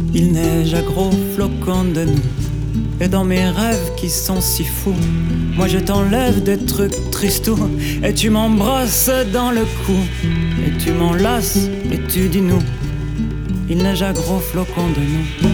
Il neige à gros flocons de nous. Et dans mes rêves qui sont si fous, moi je t'enlève des trucs tristou. Et tu m'embrasses dans le cou. Et tu m'enlaces et tu dis nous. Il neige à gros flocons de nous.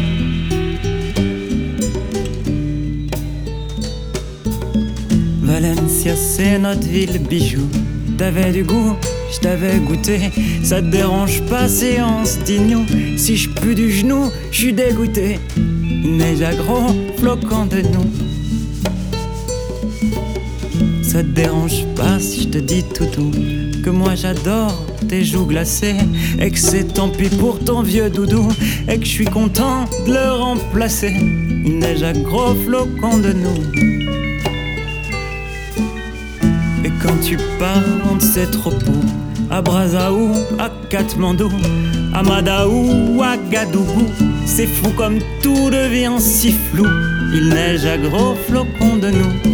Valencia c'est notre ville bijou. T'avais du goût, je t'avais goûté. Ça te dérange pas si on se dit nous. Si je pue du genou, je suis dégoûté. Il neige à gros flocons de nous. Ça te dérange pas si je te dis tout doux que moi j'adore tes joues glacées. Et que c'est tant pis pour ton vieux doudou. Et que je suis content de le remplacer. Il neige à gros flocons de nous. Et quand tu pars, on ne sait trop où. À Brazaou, à Katmandou, à Madaou, à Gadougou. C'est fou comme tout devient si flou. Il neige à gros flocons de nous.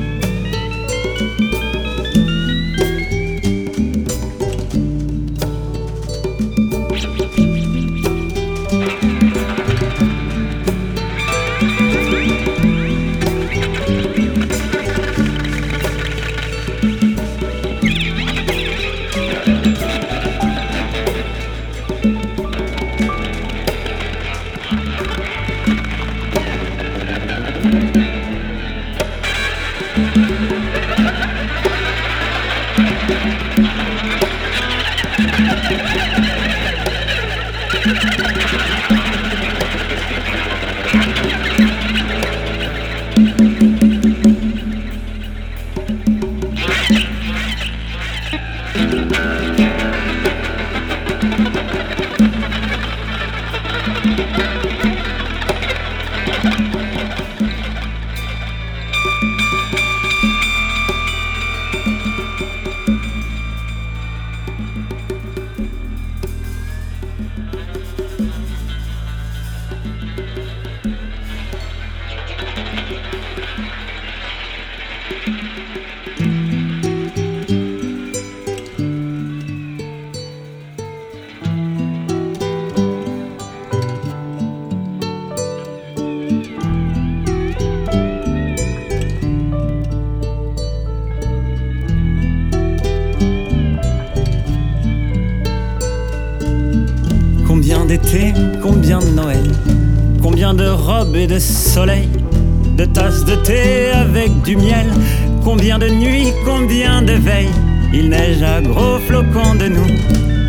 Combien d'été, combien de Noël, combien de robes et de soleil, de tasses de thé avec du miel, combien de nuits, combien de veilles. Il neige à gros flocons de nous.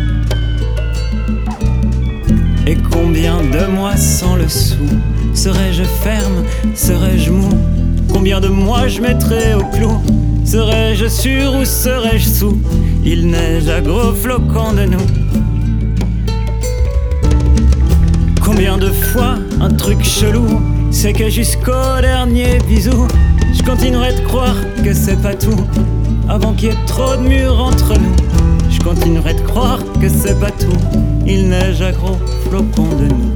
Et combien de mois sans le sou. Serais-je ferme, serais-je mou? Combien de mois je mettrais au clou? Serais-je sûr ou serais-je sous? Il neige à gros flocons de nous. Combien de fois un truc chelou, c'est que jusqu'au dernier bisou, je continuerai de croire que c'est pas tout, avant qu'il y ait trop de murs entre nous. Je continuerai de croire que c'est pas tout. Il neige à gros flocons de nous.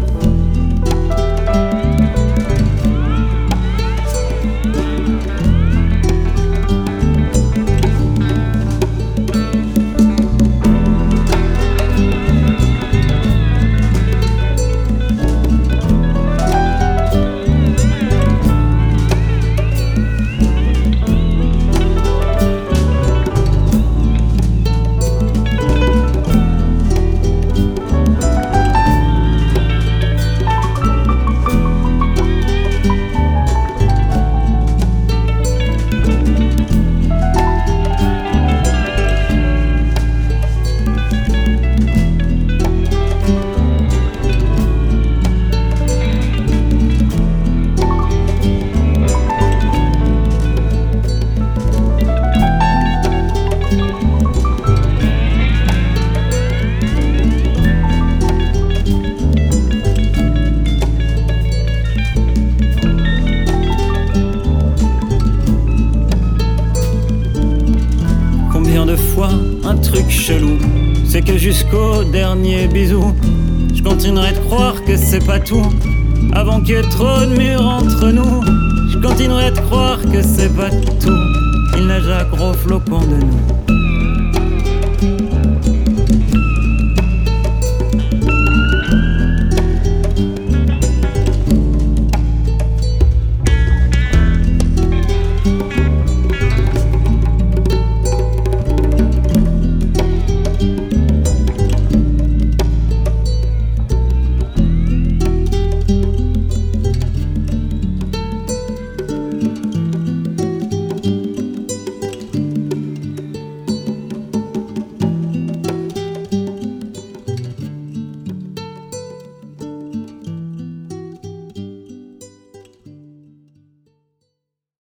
Un truc chelou, c'est que jusqu'au dernier bisou, je continuerai de croire que c'est pas tout, avant qu'il y ait trop de murs entre nous. Je continuerai de croire que c'est pas tout. Il neige à gros flocons de nous.